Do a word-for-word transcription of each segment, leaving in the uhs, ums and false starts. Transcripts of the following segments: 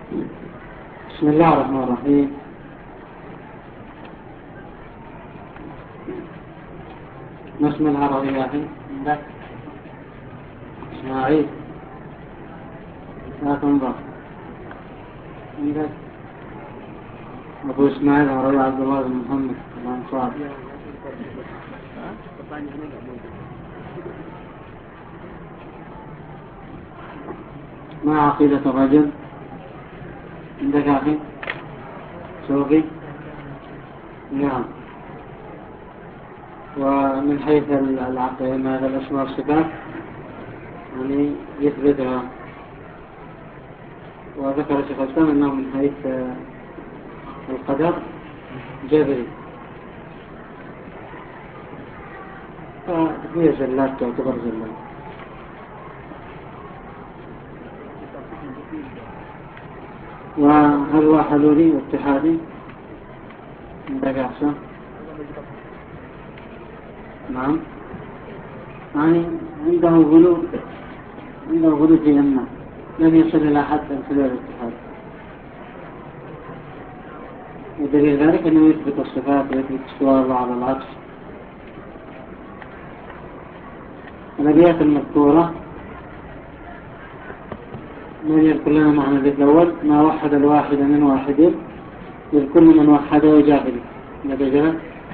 بسم الله الرحمن الرحيم. ما اسم العربي يا أخي؟ عندك إسماعيل لا تنظر عندك أبو إسماعيل عربي عبد الله بن محمد الأنصار. ما عقيدة الرجل عندك أخي سوقي؟ نعم. ومن حيث العقيدة ماذا الأسماء والصفات يعني يثبتها، وذكر شيخ الإسلام أنه من حيث القدر جبري، فهي زلات تعتبر زلات. وهل هو حلولي واتحادي عندك أحسن؟ نعم، يعني عنده غلو عنده غلو في أنه لم يصل إلى حد الحلول والاتحاد، ودليل ذلك أنه يثبت الصفات ويثبت استواء الله على العرش. الأبيات المذكورة من يذكر لنا معنى البيت الأول: ما وحد الواحد من واحد إذ كل من وحده جاهل. ماذا جرى؟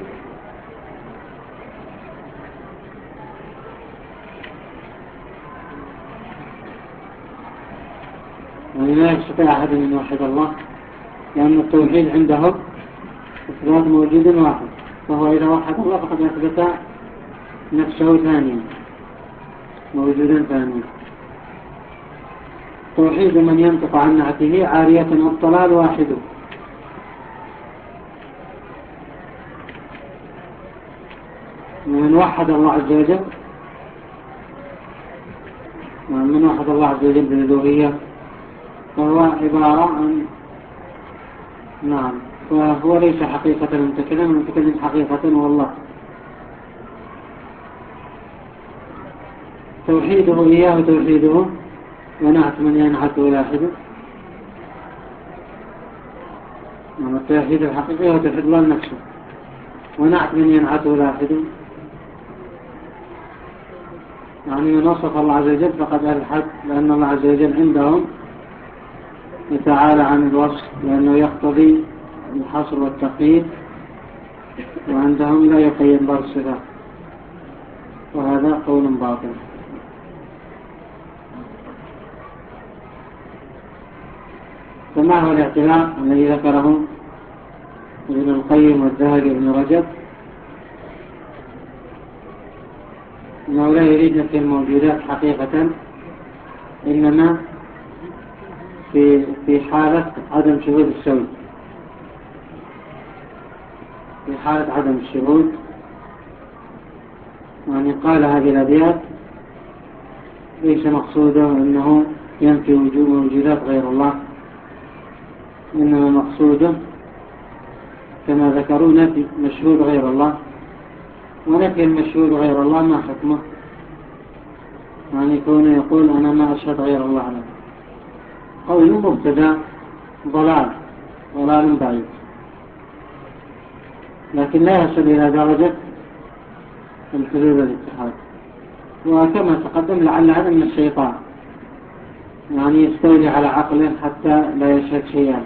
يعني لا يستطيع أحد من يوحد الله، لأن التوحيد عندهم إثبات موجود واحد، فهو إذا وحد الله فقد أثبت نفسه ثانيا، موجودا ثانيا. توحيد من ينطق عن نعته عارية الضلال واحد. من وحد الله عز وجل من وحد الله عز وجل بالألوهية فهو عبارة عن نعم فهو ليس حقيقة المتكلم، المتكلم حقيقة والله. توحيده إياه توحيده ونعت من ينعته واحد. نعم، التوحيد الحقيقي هو توحيد الله نفسه، ونعت من ينعته واحد. يعني من وصف الله عز وجل فقد ألحد، لأن الله عز وجل عندهم يتعالى عن الوصف لأنه يقتضي الحصر والتقييد، وعندهم لا يقيد الله الصفات، وهذا قول باطل. فما هو الاعتلاق الذي ذكره ابن القيم والذهبي وابن رجب؟ أنه لا يريد نفي الموجودات حقيقة، إنما في في حالة عدم شهود السوي، في حالة عدم الشهود. يعني قال هذه الأبيات ليس مقصوده أنه ينفي وجود موجودات غير الله، إنما مقصوده كما ذكروا نفي مشهود غير الله، ونفي المشهود غير الله ما حكمه؟ يعني يكون يقول أنا ما أشهد غير الله له، قول مبتدأ ضلال ضلال بعيد، لكن لا يصل إلى درجة الحلول والاتحاد. وكما تقدم لعل هذا من الشيطان، يعني يستولي على عقله حتى لا يشهد شيئا.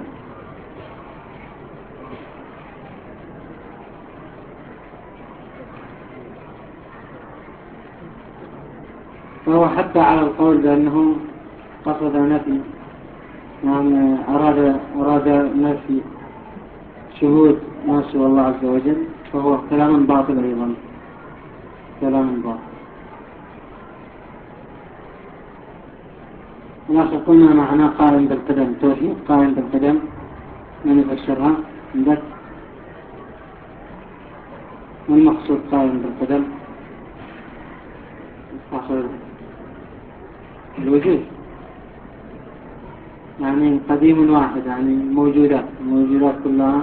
فهو حتى على القول بأنه قصد نفي، يعني أراد, أراد نفي شهود ما سوى الله عز وجل، فهو كلام باطل أيضا، كلام باطل. ونحن قلنا معنى قائم بالقدم، توحيد قائم بالقدم، من يفسرها عندك؟ من المقصود قائم بالقدم؟ الوجود، يعني قديم واحد، يعني موجودات الموجودات كلها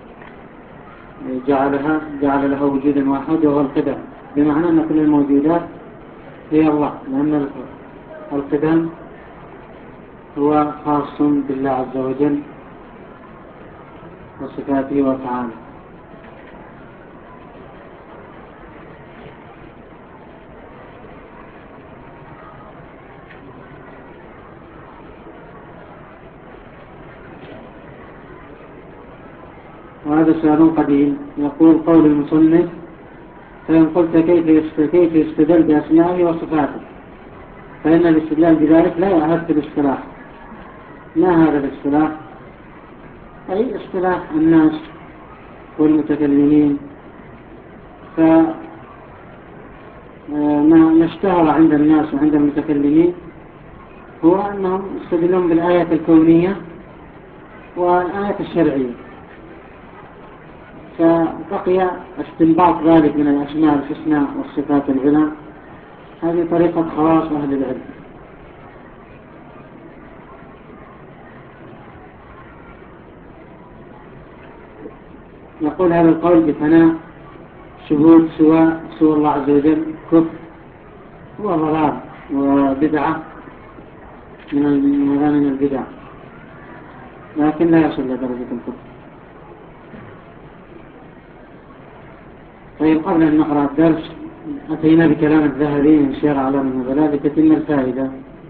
جعلها جعل لها وجودا واحد وهو القدم، بمعنى أن كل الموجودات هي الله، لأن القدم هو خاص بالله عز وجل وصفاته وأفعاله. وهذا سؤال قديم. يقول قول المصنف: فإن قلت كيف كيف يستدل بأسمائه وصفاته، فإن الاستدلال بذلك لا يعهد في الاصطلاح. ما هذا الاصطلاح؟ أي اصطلاح الناس والمتكلمين. فما اشتهر عند الناس وعند المتكلمين هو أنهم يستدلون بالآية الكونية والآية الشرعية، فبقي استنباط ذلك من الأسماء الحسنى والصفات العلى. هذه طريقة خواص أهل العلم. يقول هذا القول بفناء شهود سوى سوى الله عز وجل كفر وضلال وبدعة من البدع، لكن لا يصل إلى درجة الكفر. طيب، قبل أن نقرأ الدرس أتينا بكلام الذهبي من سير أعلام النبلاء لتتم الفائدة.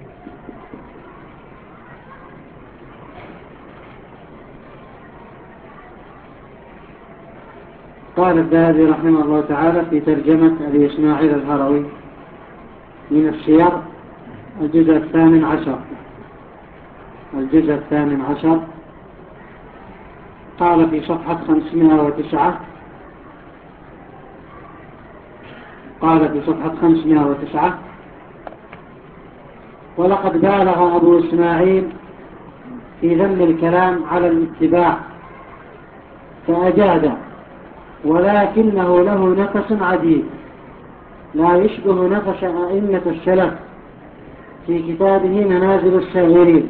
قال الذهبي رحمه الله تعالى في ترجمة أبي إسماعيل الهروي من السير الجزء الثامن عشر الجزء الثامن عشر قال في صفحة خمسمائة وتسعة قال في صفحة خمسمائة وتسعة: ولقد بالغ أبو إسماعيل في ذم الكلام على الاتباع فأجاد، ولكنه له نفس عديد لا يشبه نفس أئمة السلف في كتابه منازل السائرين،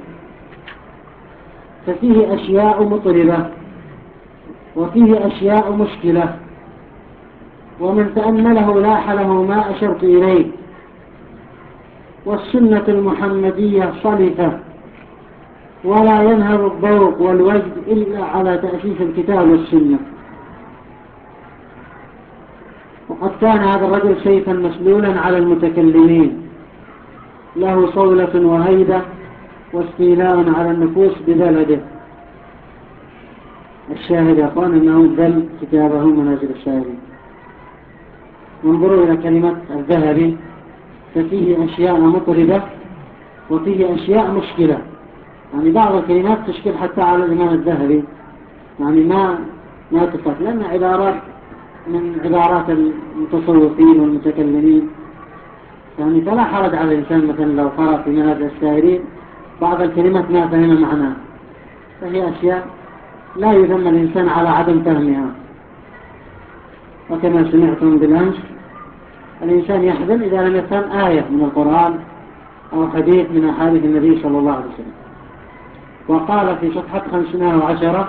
ففيه أشياء مطربة وفيه أشياء مشكلة، ومن تأمله لاح له ما أشرت إليه. والسنة المحمدية صلفة، ولا ينهر الذوق والوجد إلا على تأسيس الكتاب والسنة. وقد كان هذا الرجل سيفا مسلولا على المتكلمين، له صولة وهيبة واستيلاء على النفوس ببلده. الشاهد يا أخوان أنه ذل كتابه منازل السائرين. انظروا إلى كلمة الذهبي: ففيه أشياء مطربة وفيه أشياء مشكلة. يعني بعض الكلمات تشكل حتى على الإمام الذهبي، يعني ما ما تفت، لأن عبارات من عبارات المتصوفين والمتكلمين، يعني فلا حرج على الإنسان مثلا لو قرأ في منازل السائرين بعض الكلمات ما فهم معناها، فهي أشياء لا يذم الإنسان على عدم فهمها. وكما سمعتم بالأمس، الإنسان يحزن إذا لم يفهم آية من القرآن أو حديث من أحاديث النبي صلى الله عليه وسلم. وقال في صفحة خمسمائة وعشرة: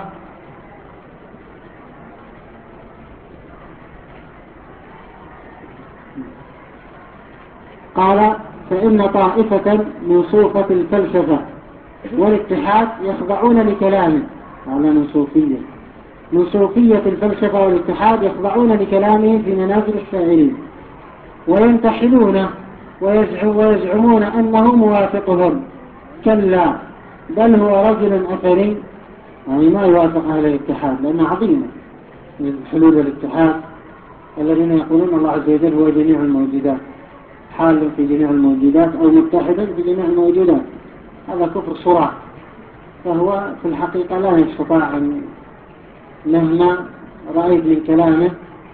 قال: فإن طائفة من صوفة الفلسفة والاتحاد يخضعون لكلامه. على من صوفية من صوفية الفلسفة والاتحاد يخضعون لكلامه في منازل السائرين، وينتحلونه ويزعمون أنه موافقهم. كلا، بل هو رجل أثري، يعني ما يوافق أهل الاتحاد، لأنه عظيم من حلول الاتحاد الذين يقولون الله عز وجل هو جميع الموجودات، حال في جميع الموجودات أو متحدا في جميع الموجودات. هذا كفر صراح، فهو في الحقيقة لا يستطاع أن مهما رأيت من كلامه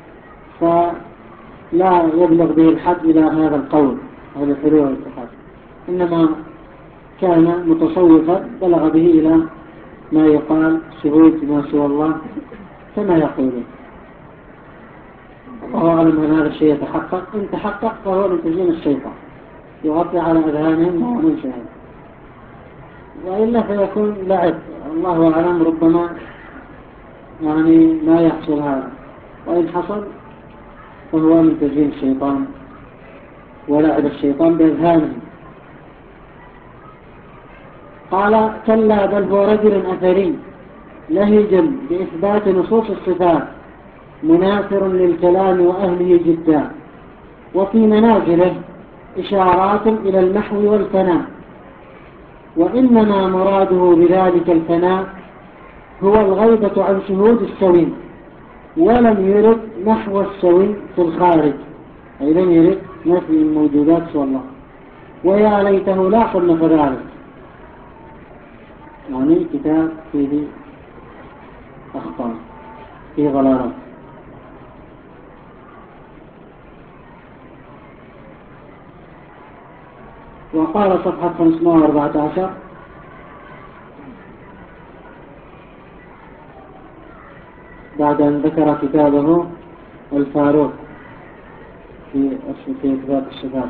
فلا يبلغ به الحد إلى هذا القول، هذا الحلول والاتحاد، إنما كان متصوفا بلغ به إلى ما يقال شهود ما سوى الله كما يقولون. الله أعلم أن هذا الشيء يتحقق. إن تحقق فهو من تزيين الشيطان يغطي على أذهانهم من شاهد، وإلا فيكون لعب. الله أعلم، ربما يعني ما يحصل هذا، وإن حصل فهو من تزيين الشيطان ولعب الشيطان بأذهانهم. قال كلا بل هو رجل أثري لهج بإثبات نصوص الصفات مناثر للكلام وأهله جدا، وفي منازله إشارات إلى المحو والفناء، وإنما مراده بذلك الفناء هو الغيبة عن شهود السوي، ولم يرد محو السوي في الخارج، أي لم يرد نفي الموجودات سوى الله، ويا ليته لا صنف ذلك. يعني كتاب فيه أخطاء، فيه ضلالات. وقال صفحة خمسمائة وأربعة عشر بعد أن ذكر كتابه الفاروق في في إثبات الصفات: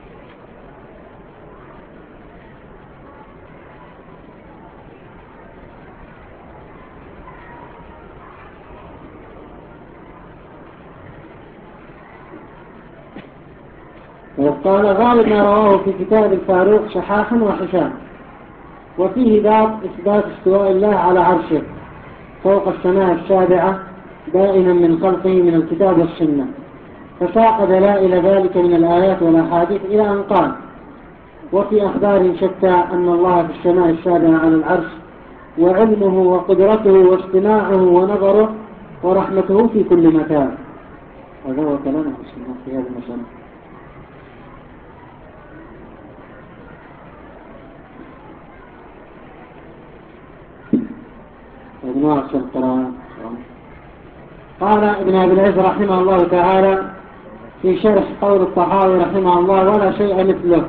قال غالب ما رواه في كتاب الفاروق شحاحا وحشام، وفيه باب إثبات استواء الله على عرشه فوق السماء السابعة دائما من خلقه من الكتاب والسنة، فساق دلائل ذلك من الآيات والأحاديث إلى أن قال: وفي أخبار شتى أن الله في السماء السابعة على العرش، وعلمه وقدرته واستماعه ونظره ورحمته في كل مكان. هذا هو كلام السنة في هذه المسألة. قال ابن أبي العز رحمه الله تعالى في شرح قول الطحاوي رحمه الله: ولا شيء مثله.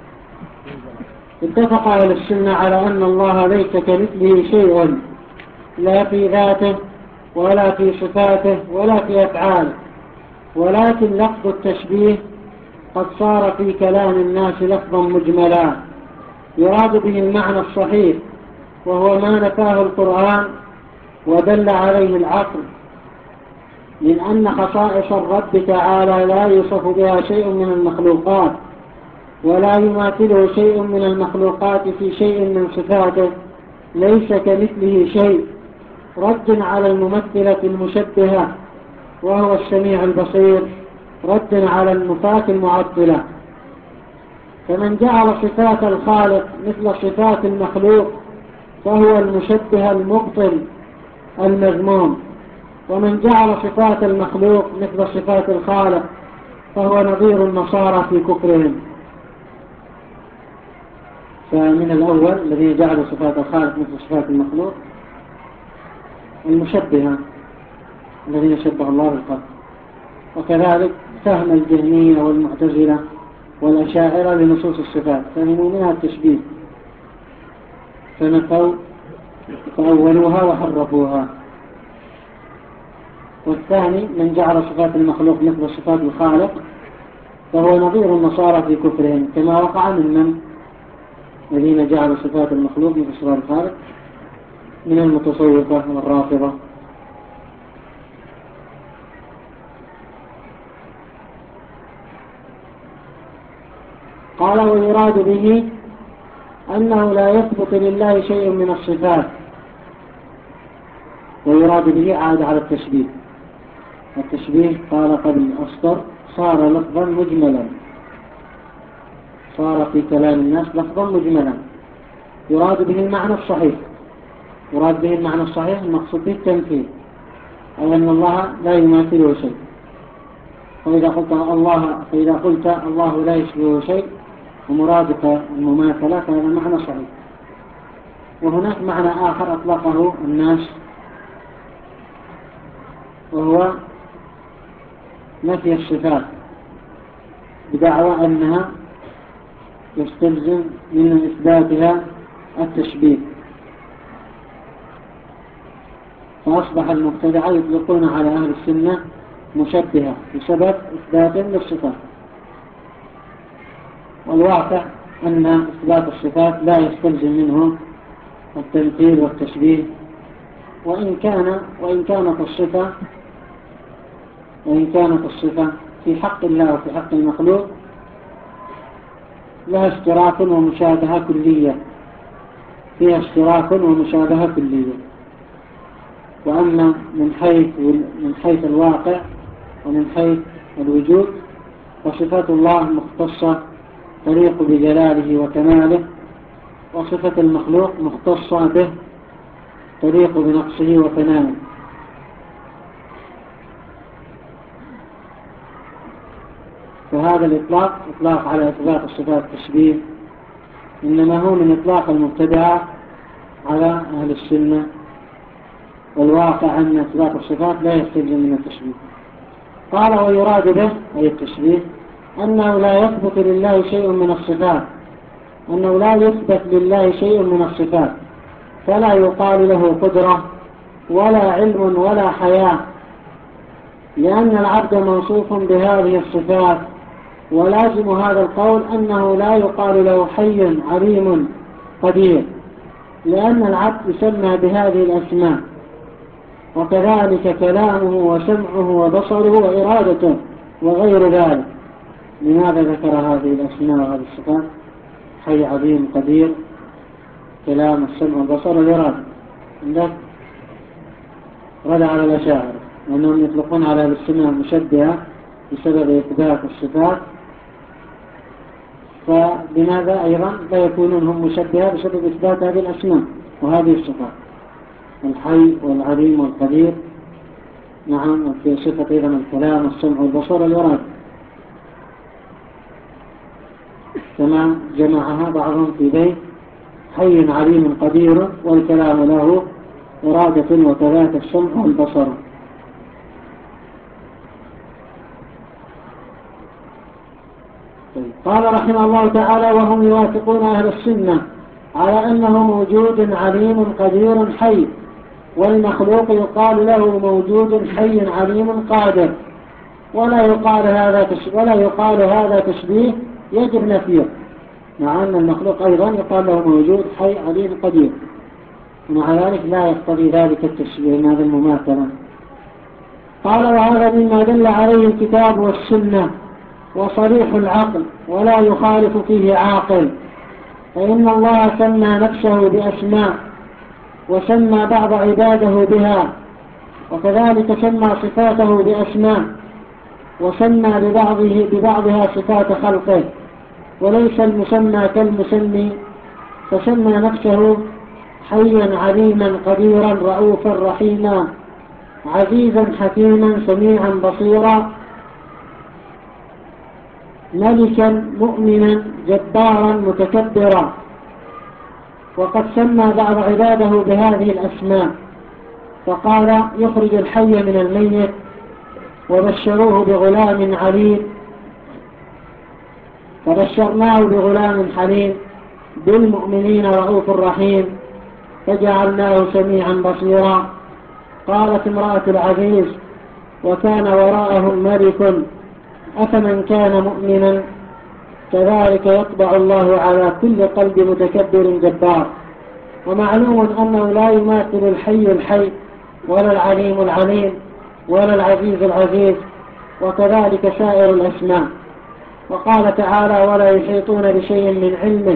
اتفق أهل السنة على أن الله ليس كمثله شيء، لا في ذاته ولا في صفاته ولا في أفعاله، ولكن لفظ التشبيه قد صار في كلام الناس لفظا مجملا يراد به المعنى الصحيح، وهو ما نفاه القرآن ودل عليه العقل، من أن خصائص الرب تعالى لا يوصف بها شيء من المخلوقات، ولا يماثله شيء من المخلوقات في شيء من صفاته، ليس كمثله شيء، رد على الممثلة المشبهة وهو السميع البصير، رد على النفاة المعطلة. فمن جعل صفات الخالق مثل صفات المخلوق فهو المشبه المبطل المذموم، ومن جعل صفات المخلوق مثل صفات الخالق فهو نظير النصارى في كفرهم. فمن الأول الذين جعلوا صفات الخالق مثل صفات المخلوق المشبهة الذين شبه الله بالخلق، وكذلك فهم الجهمية والمعتزلة والأشاعرة لنصوص الصفات، فهموا منها التشبيه فنفوا فأولوها وحرفوها. والثاني من جعل صفات المخلوق مثل صفات الخالق فهو نظير النصارى في كفرهم، كما وقع من من الذين جعلوا صفات المخلوق مثل صفات الخالق من المتصوفة والرافضة. قال: ويراد به أنه لا يثبت لله شيء من الصفات. ويراد به عاد على التشبيه. التشبيه قال قبل أسطر صار لفظا مجملا، صار في كلام الناس لفظا مجملا يراد به المعنى الصحيح. يراد به المعنى الصحيح المقصود به التمثيل، أو أن الله لا يماثله شيء. فإذا قلت الله فإذا قلت الله لا يشبهه شيء ومرادك المماثلة فهذا معنى صحيح. وهناك معنى آخر أطلقه الناس وهو نفي الصفات بدعوى أنها يستلزم من إثباتها التشبيه، فأصبح المبتدعة يطلقون على أهل السنة مشبهة بسبب إثبات للصفات. والواقع أن إثبات الصفات لا يستلزم منه التمثيل والتشبيه، وإن كان وإن كانت الصفة وإن كانت الصفة في حق الله وفي حق المخلوق لها اشتراك ومشابهة كلية، فيها اشتراك ومشابهة كلية. وأما من حيث من حيث الواقع ومن حيث الوجود فصفات الله مختصة تليق بجلاله وكماله، وصفة المخلوق مختصة به تليق بنقصه وفنائه. فهذا الإطلاق إطلاق على إثبات الصفات التشبيه إنما هو من إطلاق المبتدعة على أهل السنة، والواقع أن إثبات الصفات لا يستلزم من التشبيه. قال ويراد به أي التشبيه أنه لا يثبت لله شيء من الصفات، أنه لا يثبت لله شيء من الصفات، فلا يقال له قدرة ولا علم ولا حياة، لأن العبد موصوف بهذه الصفات. ولازم هذا القول أنه لا يقال له حي عليم قدير، لأن العبد يسمى بهذه الأسماء، وكذلك كلامه وسمعه وبصره وإرادته وغير ذلك. لماذا ذكر هذه الأسماء وهذه الصفات؟ حي عليم قدير، كلام السمع والبصر والإرادة. عندك رد على الأشاعرة وأنهم يطلقون على السنة المشبهة بسبب إثبات الصفات، فلماذا أيضا لا يكونون هم مشبهة بسبب إثبات هذه الأسماء وهذه الصفات، الحي والعليم والقدير؟ نعم، وفي صفة أيضا الكلام والسمع والبصر والإرادة، كما جمعها بعضهم في بيت حي عليم قدير والكلام له إرادة وكذلك السمع والبصر. قال رحمه الله تعالى وهم يوافقون أهل السنة على أنه موجود عليم قدير حي، والمخلوق يقال له موجود حي عليم قادر، ولا يقال هذا ولا يقال هذا تشبيه يجب نفيه، مع أن المخلوق أيضا يقال له موجود حي عليم قدير، ومع ذلك لا يقتضي ذلك التشبيه من هذا المماثلة. قال وهذا مما دل عليه الكتاب والسنة وصريح العقل ولا يخالف فيه عاقل، فإن الله سمى نفسه بأسماء وسمى بعض عباده بها، وكذلك سمى صفاته بأسماء وسمى ببعضه ببعضها صفات خلقه، وليس المسمى كالمسمي، فسمى نفسه حيا عليما قديرا رؤوفا رحيما عزيزا حكيما سميعا بصيرا ملكا مؤمنا جبارا متكبرا. وقد سمى بعض عباده بهذه الأسماء، فقال يخرج الحي من الميت، وبشروه بغلام عليم، فبشرناه بغلام حليم بالمؤمنين رؤوف رحيم فجعلناه سميعا بصيرا. قالت امرأة العزيز وكان وراءهم ملك أفمن كان مؤمنا كذلك يطبع الله على كل قلب متكبر جبار. ومعلوم أنه لا يماثل الحي الحي ولا العليم العليم ولا العزيز العزيز، وكذلك سائر الأسماء. وقال تعالى ولا يحيطون بشيء من علمه،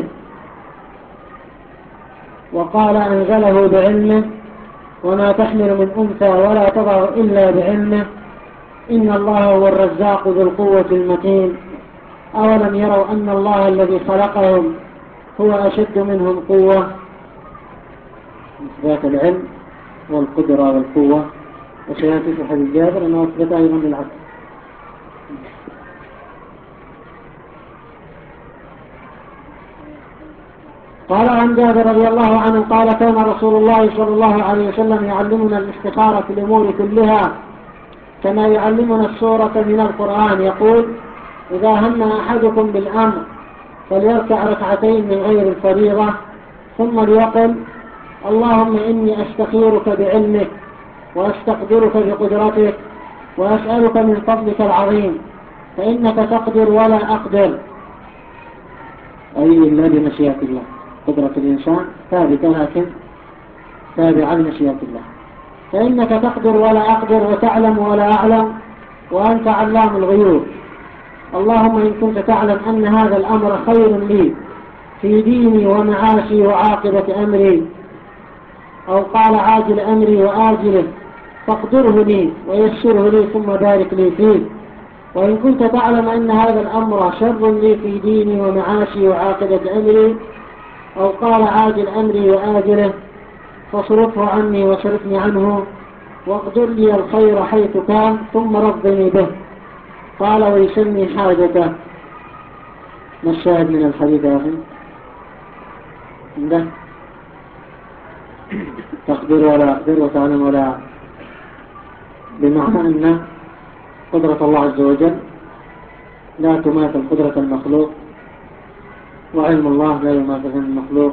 وقال أنزله بعلمه وما تحمل من أنثى ولا تضع إلا بعلمه إن الله هو الرزاق ذو القوة المتين. أولم يروا أن الله الذي خلقهم هو أشد منهم قوة؟ إثبات العلم والقدرة والقوة، وسيأتي في حديث جابر أنه أثبت أيضا للعقل. قال عن جابر رضي الله عنه قال كان رسول الله صلى الله عليه وسلم يعلمنا الاستخارة في الأمور كلها كما يعلمنا السورة من القرآن، يقول إذا هم أحدكم بالأمر فليركع ركعتين من غير الفريضة ثم ليقل اللهم إني أستخيرك بعلمك وأستقدرك بقدرتك وأسألك من فضلك العظيم فإنك تقدر ولا أقدر، أي إلا بمشيئة الله. قدرة الإنسان ثابتة لكن تابعة لمشيئة الله. فإنك تقدر ولا أقدر وتعلم ولا أعلم وأنت علام الغيوب. اللهم إن كنت تعلم أن هذا الأمر خير لي في ديني ومعاشي وعاقبة أمري، أو قال عاجل أمري وآجله، فاقدره لي ويسره لي ثم بارك لي فيه. وإن كنت تعلم أن هذا الأمر شر لي في ديني ومعاشي وعاقبة أمري، أو قال عاجل أمري وآجله، فاصرفه عني وصرفني عنه، واقدر لي الخير حيث كان ثم رضني به. قال ويسمي حاجته. ما الشاهد من الحديث يا أخي؟ عنده تقدر ولا أقدر وتعلم ولا أعلم، بمعنى أن قدرة الله عز وجل لا تماثل قدرة المخلوق، وعلم الله لا يماثل علم المخلوق،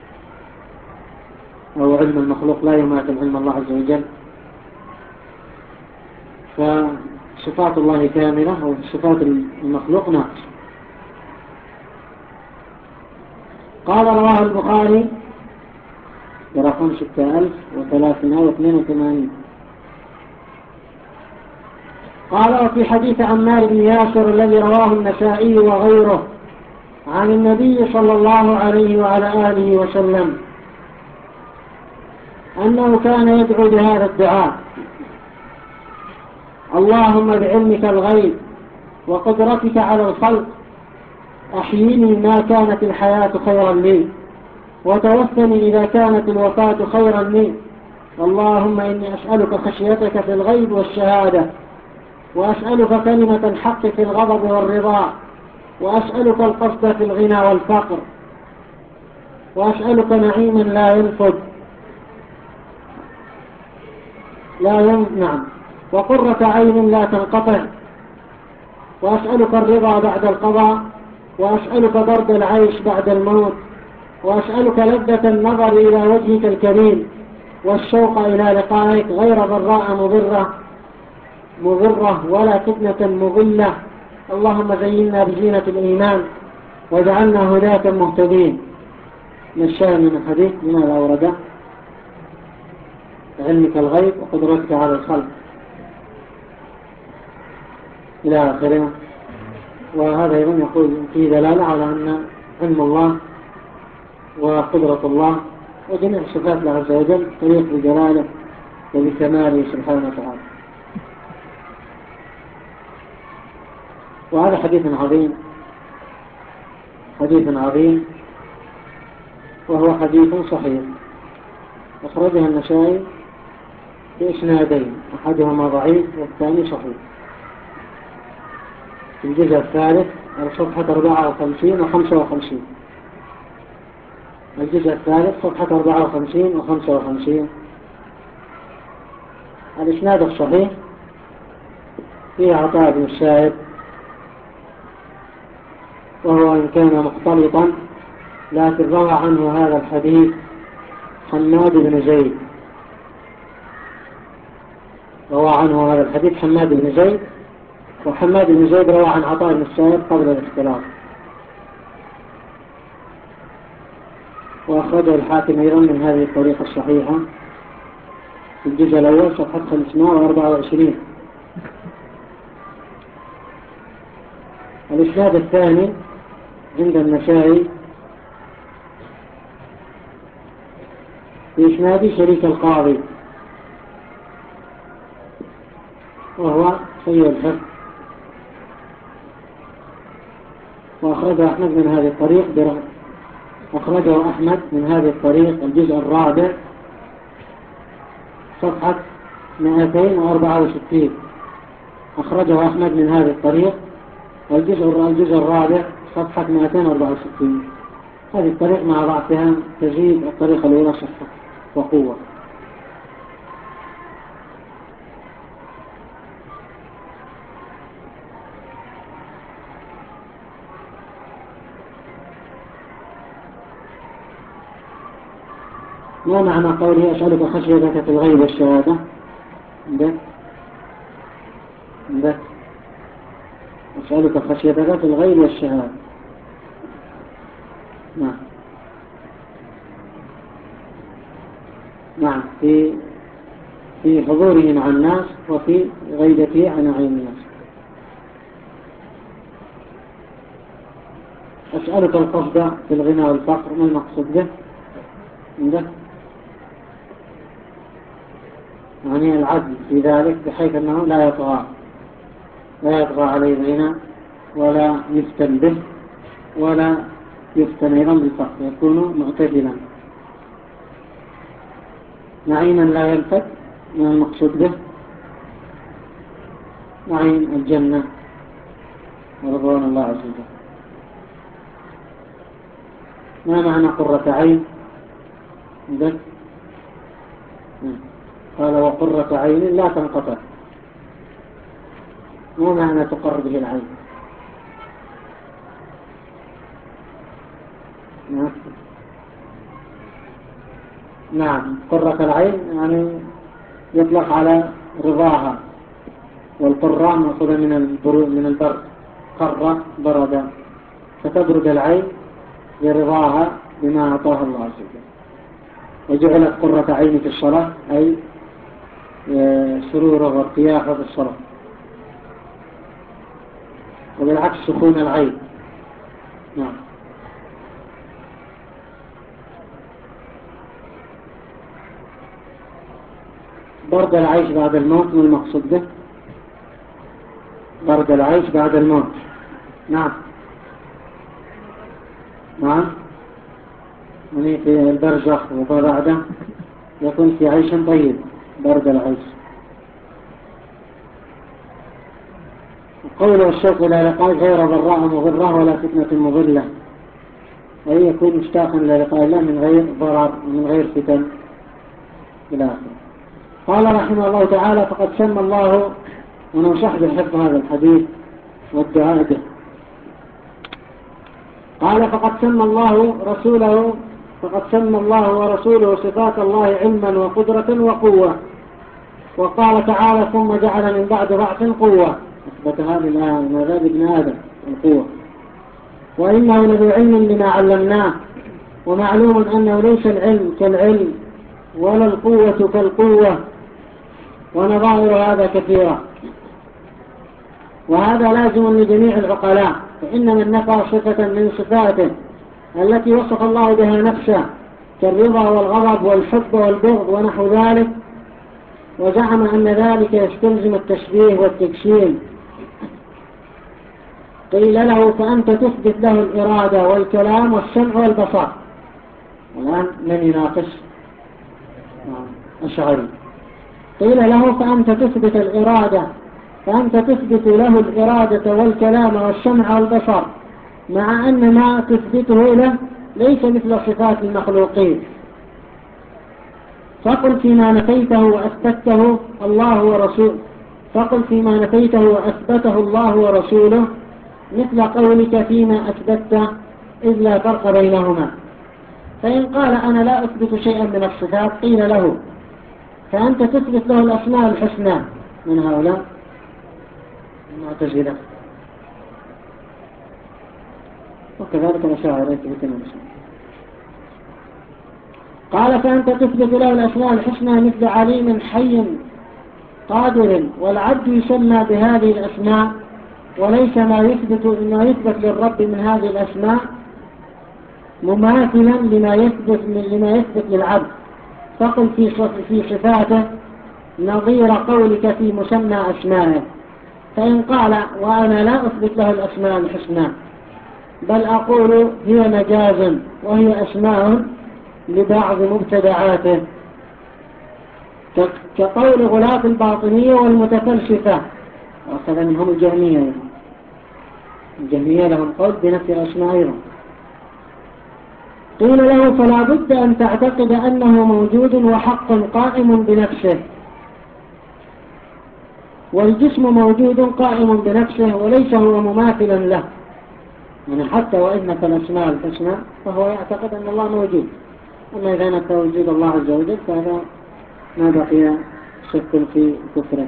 أو علم المخلوق لا يماثل علم الله عز وجل. فصفات الله كاملة وصفات المخلوق ناقصة. قال رواه البخاري برقم ستة آلاف وثلاثمائة واثنين وثمانين. قال وفي حديث عمار بن ياسر الذي رواه النسائي وغيره عن النبي صلى الله عليه وعلى آله وسلم أنه كان يدعو بهذا الدعاء: اللهم بعلمك الغيب وقدرتك على الخلق أحيني ما كانت الحياة خيرا لي، وتوفني إذا كانت الوفاة خيرا لي. اللهم إني أسألك خشيتك في الغيب والشهادة، وأسألك كلمة الحق في الغضب والرضا، وأسألك القصد في الغنى والفقر، وأسألك نعيما لا ينفد لا ينعم، وقرة عين لا تنقطع، وأسألك الرضا بعد القضاء، وأسألك برد العيش بعد الموت، وأسألك لذة النظر إلى وجهك الكريم والشوق إلى لقائك غير ضراء مضرة مضرة ولا فتنة مضلة. اللهم زينا بزينة الإيمان واجعلنا هداة مهتدين. نشاهد من الحديث لماذا أورده؟ علمك الغيب وقدرتك على الخلق إلى آخره. وهذا أيضا يقول فيه دلالة على أن علم الله وقدرة الله وجميع صفات الله عز وجل تليق بجلاله وبكماله سبحانه وتعالى. وهذا حديث عظيم حديث عظيم وهو حديث صحيح أخرجه النسائي بإسنادين، أحدهما ضعيف والثاني صحيح، في الجزء الثالث على صفحة أربعة وخمسين وخمسة وخمسين. الجزء الثالث صفحة أربعة وخمسين وخمسة وخمسين. الإسناد الصحيح فيه عطاء بن السائب، وهو إن كان مختلطا لكن روى عنه هذا الحديث حماد بن زيد، روى عنه هذا الحديث حماد بن زيد، وحماد بن زيد روى عن عطاء بن السائب قبل الاختلاط. وأخرجه الحاكم أيضا من هذه الطريقة الصحيحة في الجزء الأول صفحة خمسمائة وأربعة وعشرين. الإسناد الثاني عند النسائي في إسناد شريك القاضي، وهو سيء الحفظ. وأخرجه أحمد من هذه الطريق برغم أخرجه أحمد من هذه الطريق الجزء الرابع صفحة مئتين وأربعة وستين. أخرجه أحمد من هذه الطريق الجزء الجزء الرابع صفحة مئتين وأربعة وستين. هذه الطريق مع ضعفها تزيد الطريقة الأولى صحة وقوة. ما معنى قوله أسألك خشيتك في الغيب والشهادة؟ عندك عندك أسألك خشيتك في الغيب والشهادة. نعم نعم في في حضوره مع الناس وفي غيبته عن عين الناس. أسألك القصد في الغنى والفقر، ما المقصود به عندك؟ يعني العدل في ذلك بحيث أنه لا يطغى لا يطغى عليه الغنى ولا يفتن به ولا يفتن أيضا بالفقر، يكون معتدلا. نعيما لا ينفد، ما المقصود به؟ نعيم الجنة ورضوان الله عز وجل. ما معنى قرة عين عندك؟ قال وقرة عين لا تنقطع، ما معنى تقر به العين؟ نعم، قرة العين يعني يطلق على رضاها، والقرة مأخوذة من من البرد، قرة برد، فتبرد العين لرضاها بما أعطاها الله عز وجل. وجعلت قرة عين في الصلاة أي سروره وارتياحه في الصلاة، وبالعكس سكون العين. نعم. برد العيش بعد الموت، ما المقصود به؟ برد العيش بعد الموت. نعم نعم، يعني في البرزخ وبعده يكون في عيش طيب، برد العيش. قوله الشوق إلى لقاء غير ضراء مضرة ولا فتنة مضلة، أي يكون مشتاقا إلى لقاء الله من غير ضرر ومن غير فتن إلى آخره. قال رحمه الله تعالى فقد سمى الله، وننصح بحفظ هذا الحديث والدعاء به. قال فقد سمى الله رسوله فقد سمى الله ورسوله صفات الله علما وقدرة وقوة. وقال تعالى ثم جعل من بعد ضعف قوة، أثبت هذه الآية من عذاب ابن آدم القوة. وإنه لذو علم لما علمناه، ومعلوم أنه ليس العلم كالعلم ولا القوة كالقوة، ونظائر هذا كثيرة. وهذا لازم لجميع العقلاء، فإن من نفى صفة من صفاته التي وصف الله بها نفسه كالرضا والغضب والحب والبغض ونحو ذلك، وزعم أن ذلك يستلزم التشبيه والتجسيم، قيل له فأنت تثبت له الإرادة والكلام والسمع والبصر. الآن من يناقش أشعري. قيل له فأنت تثبت الإرادة فأنت تثبت له الإرادة والكلام والسمع والبصر، مع أن ما تثبته له ليس مثل صفات المخلوقين. فقل فيما نفيته وأثبته الله ورسوله فقل فيما نفيته وأثبته الله ورسوله مثل قولك فيما أثبته، إذ لا فرق بينهما. فإن قال أنا لا أثبت شيئا من الصفات، قيل له فأنت تثبت له الأسماء الحسنى من هؤلاء المعتزلة، وكذلك الأشاعرة يثبتون الأسماء. قال فأنت تثبت له الأسماء الحسنى مثل عليم حي قادر، والعبد يسمى بهذه الأسماء، وليس ما يثبت ما يثبت للرب من هذه الأسماء مماثلا لما يثبت لما يثبت للعبد. فقل في في صفاته نظير قولك في مسمى أسمائه. فإن قال وأنا لا أثبت له الأسماء الحسنى، بل أقول هي مجاز وهي أسماء لبعض مبتدعاته، كقول غلاة الباطنية والمتفلسفة، وأخذ منهم الجهمية. الجهمية لهم قول بنفي الأسماء أيضا. قيل له فلا بد أن تعتقد أنه موجود وحق قائم بنفسه، والجسم موجود قائم بنفسه وليس هو مماثلا له، يعني حتى وإن في الأسماء الحسنى فهو يعتقد أن الله موجود. أما إذا نفى وجود الله عز وجل فهذا ما بقي شك في كفره.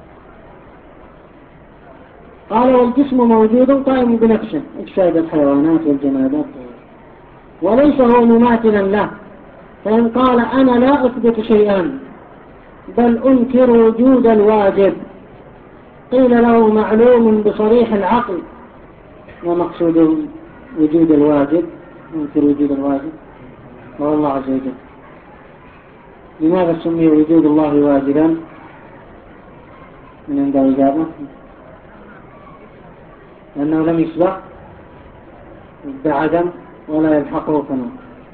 قال والجسم موجود قائم بنفسه، اجساد الحيوانات والجمادات، وليس هو مماثلا له. فإن قال أنا لا أثبت شيئا بل أنكر وجود الواجب، قيل له معلوم بصريح العقل ومقصوده وجود الواجب، ينكر وجود الواجب وهو الله عز وجل. لماذا سمي وجود الله واجبا؟ من عنده إجابة؟ لأنه لم يسبق بعدم ولا يلحقه فناء.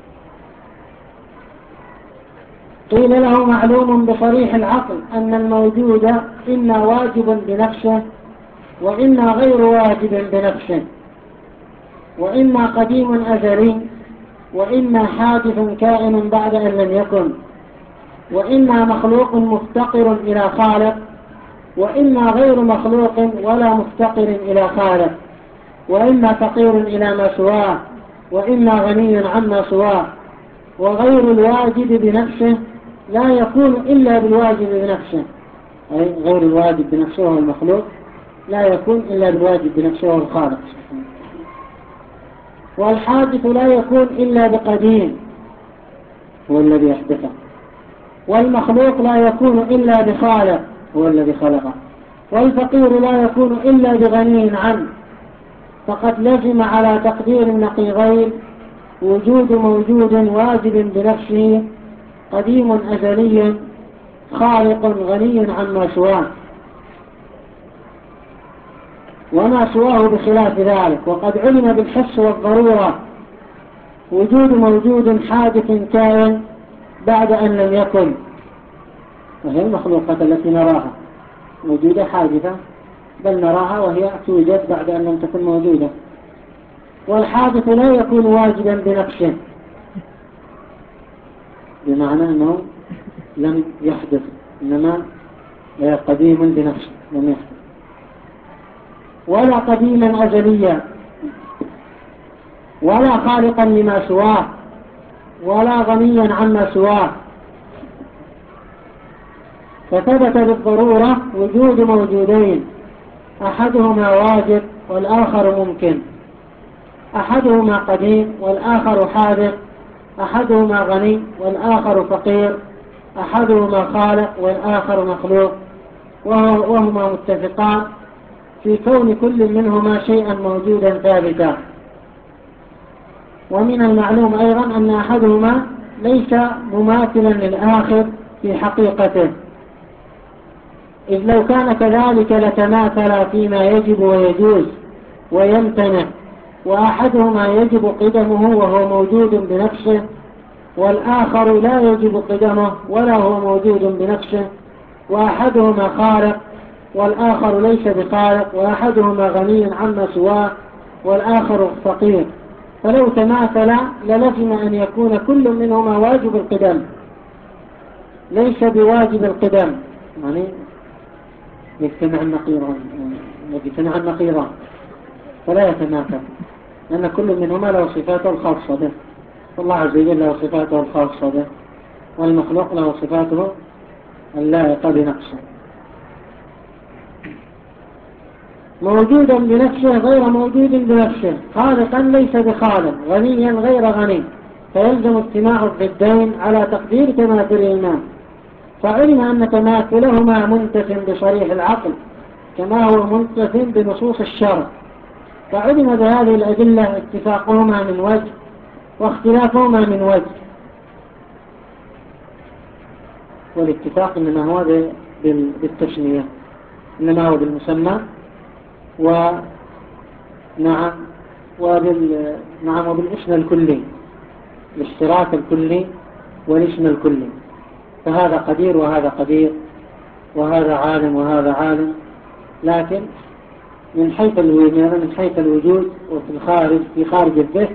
قيل له معلوم بصريح العقل أن الموجود إما واجب بنفسه وإما غير واجب بنفسه، وإما قديم أزلي وإما حادث كائن بعد أن لم يكن، وإما مخلوق مفتقر إلى خالق وإما غير مخلوق ولا مفتقر إلى خالق، وإما فقير إلى ما سواه وإما غني عما سواه. وغير الواجب بنفسه لا يكون إلا بالواجب بنفسه، أي غير الواجب بنفسه هو المخلوق، لا يكون إلا بالواجب بنفسه هو الخالق. والحادث لا يكون إلا بقديم هو الذي يحدثه، والمخلوق لا يكون إلا بخالق هو الذي خلقه، والفقير لا يكون إلا بغني عنه. فقد لزم على تقدير النقيضين وجود موجود واجب بنفسه قديم أزلي خالق غني عما سواه، وما سواه بخلاف ذلك. وقد علم بالحس والضرورة وجود موجود حادث كائن بعد أن لم يكن، وهي المخلوقات التي نراها موجودة حادثة، بل نراها وهي توجد بعد أن لم تكن موجودة. والحادث لا يكون واجبا بنفسه، بمعنى أنه لم يحدث، إنما قديم بنفسه لم يحدث. ولا قديما أزليا ولا خالقا لما سواه ولا غنيا عما سواه. فثبت بالضرورة وجود موجودين، أحدهما واجب والآخر ممكن، أحدهما قديم والآخر حادث، أحدهما غني والآخر فقير، أحدهما خالق والآخر مخلوق، وهما متفقان في كون كل منهما شيئا موجودا ثابتا. ومن المعلوم أيضا أن أحدهما ليس مماثلا للآخر في حقيقته، إذ لو كان كذلك لتماثل فيما يجب ويجوز ويمتنع، وأحدهما يجب قدمه وهو موجود بنفسه، والآخر لا يجب قدمه ولا هو موجود بنفسه، وأحدهما خالق والآخر ليس بخالق، وأحدهما غني عما سواه والآخر فقير. فلو تماثل للزم أن يكون كل منهما واجب القدم ليس بواجب القدم، يعني يجتمع النقيضان يجتمع النقيضان فلا يتماثل، لأن كل منهما له صفاته الخاصة به. الله عز وجل له صفاته الخاصة به، والمخلوق له صفاته اللائقة بنفسه. موجودا بنفسه غير موجود بنفسه، خالقا ليس بخالق، غنيا غير غني، فيلزم اجتماع الضدين على تقدير تماثلهما. فعلم أن تماثلهما منتف بصريح العقل كما هو منتف بنصوص الشرع، فعلم بهذه الأدلة اتفاقهما من وجه واختلافهما من وجه. والاتفاق إنما هو بالتسمية، إنما هو بالمسمى، ونعم وبال نعم وبالاسم الكلي، الاشتراك الكلي والاسم الكلي. فهذا قدير وهذا قدير، وهذا عالم وهذا عالم، لكن من حيث الوجود من حيث الوجود وفي الخارج في خارج الذهن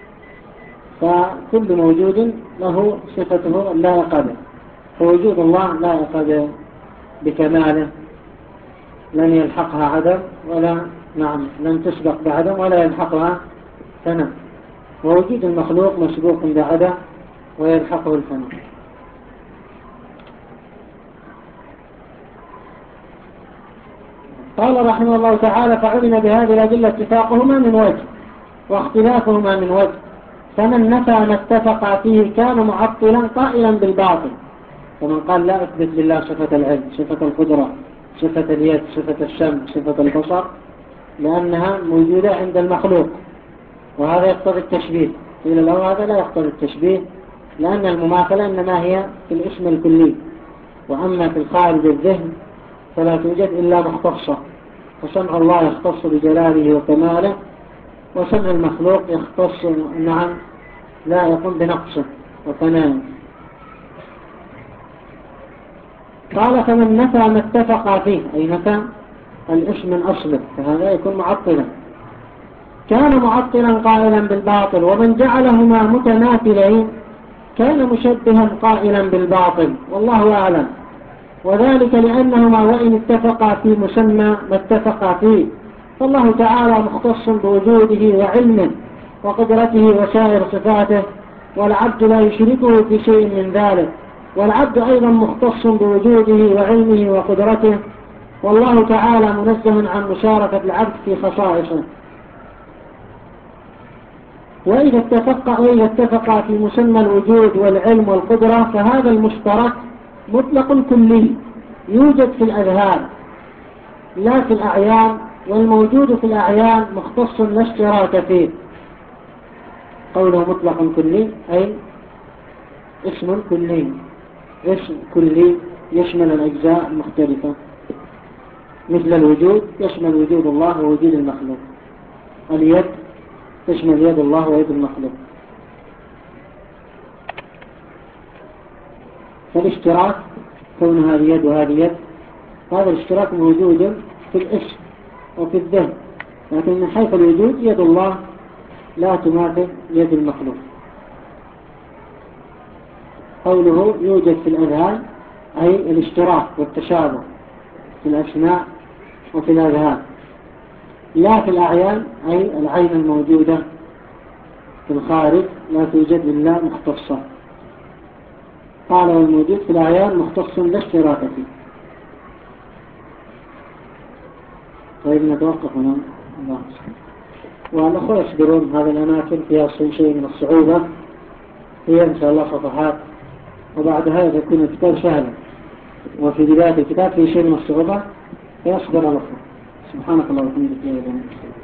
فكل موجود له صفته اللائقة به. فوجود الله لائق بكماله، لن يلحقها عدم ولا نعم لن تسبق بعدم ولا يلحقها فناء. ووجود المخلوق مسبوق بعدم ويلحقه الفناء. قال رحمه الله تعالى: فعلم بهذه الأدلة اتفاقهما من وجه واختلافهما من وجه، فمن نفى ما اتفق فيه كان معطلا قائلا بالباطل. ومن قال لا أثبت لله صفة العلم، صفة القدرة، صفة اليد، صفة السمع، صفة البصر، لأنها موجودة عند المخلوق وهذا يقتضي التشبيه. قيل له هذا لا يقتضي التشبيه، لأن المماثلة إنما هي في الاسم الكلي، وأما في الخارج الذهن فلا توجد إلا مختصة، فسمع الله يختص بجلاله وكماله، وسمع المخلوق يختص نعم لا يقوم بنقصه وفنائه. قال فمن نفى ما اتفق فيه، أي نفى الاسم من أصله، فهذا يكون معطلا، كان معطلا قائلا بالباطل. ومن جعلهما متماثلين كان مشبها قائلا بالباطل، والله أعلم. وذلك لأنهما وإن اتفقا في مسمى ما اتفقا فيه، فالله تعالى مختص بوجوده وعلمه وقدرته وسائر صفاته، والعبد لا يشركه في شيء من ذلك، والعبد أيضا مختص بوجوده وعلمه وقدرته، والله تعالى منزه عن مشاركة العبد في خصائصه. وإذا اتفق وإذا اتفق في مسمى الوجود والعلم والقدرة، فهذا المشترك مطلق كلي يوجد في الأذهان لا في الأعيان، والموجود في الأعيان مختص لا اشتراك فيه. قوله مطلق كلي أي اسم كلي، اسم كلي يشمل الأجزاء المختلفة، مثل الوجود يشمل وجود الله ووجود المخلوق، اليد تشمل يد الله ويد المخلوق. فالاشتراك كون هذه يد وهذه يد، هذا الاشتراك موجود في الاسم وفي الذهن، لكن من حيث الوجود يد الله لا تماثل يد المخلوق. قوله يوجد في الأذهان أي الاشتراك والتشابه في الأسماء وفي الأذهان، لا في الأعيان أي العين الموجودة في الخارج لا توجد إلا مختصة. قال والموجود في الأعيان مختص لا اشتراك فيه. طيب نتوقف هنا. والأخوة يصبرون، هذه الأماكن فيها شيء من الصعوبة، هي إن شاء الله صفحات، وبعدها يكون الكتاب سهلا، وفي بداية الكتاب في شيء من الصعوبة فيصبر الأخوة. سبحانك الله وبحمدك.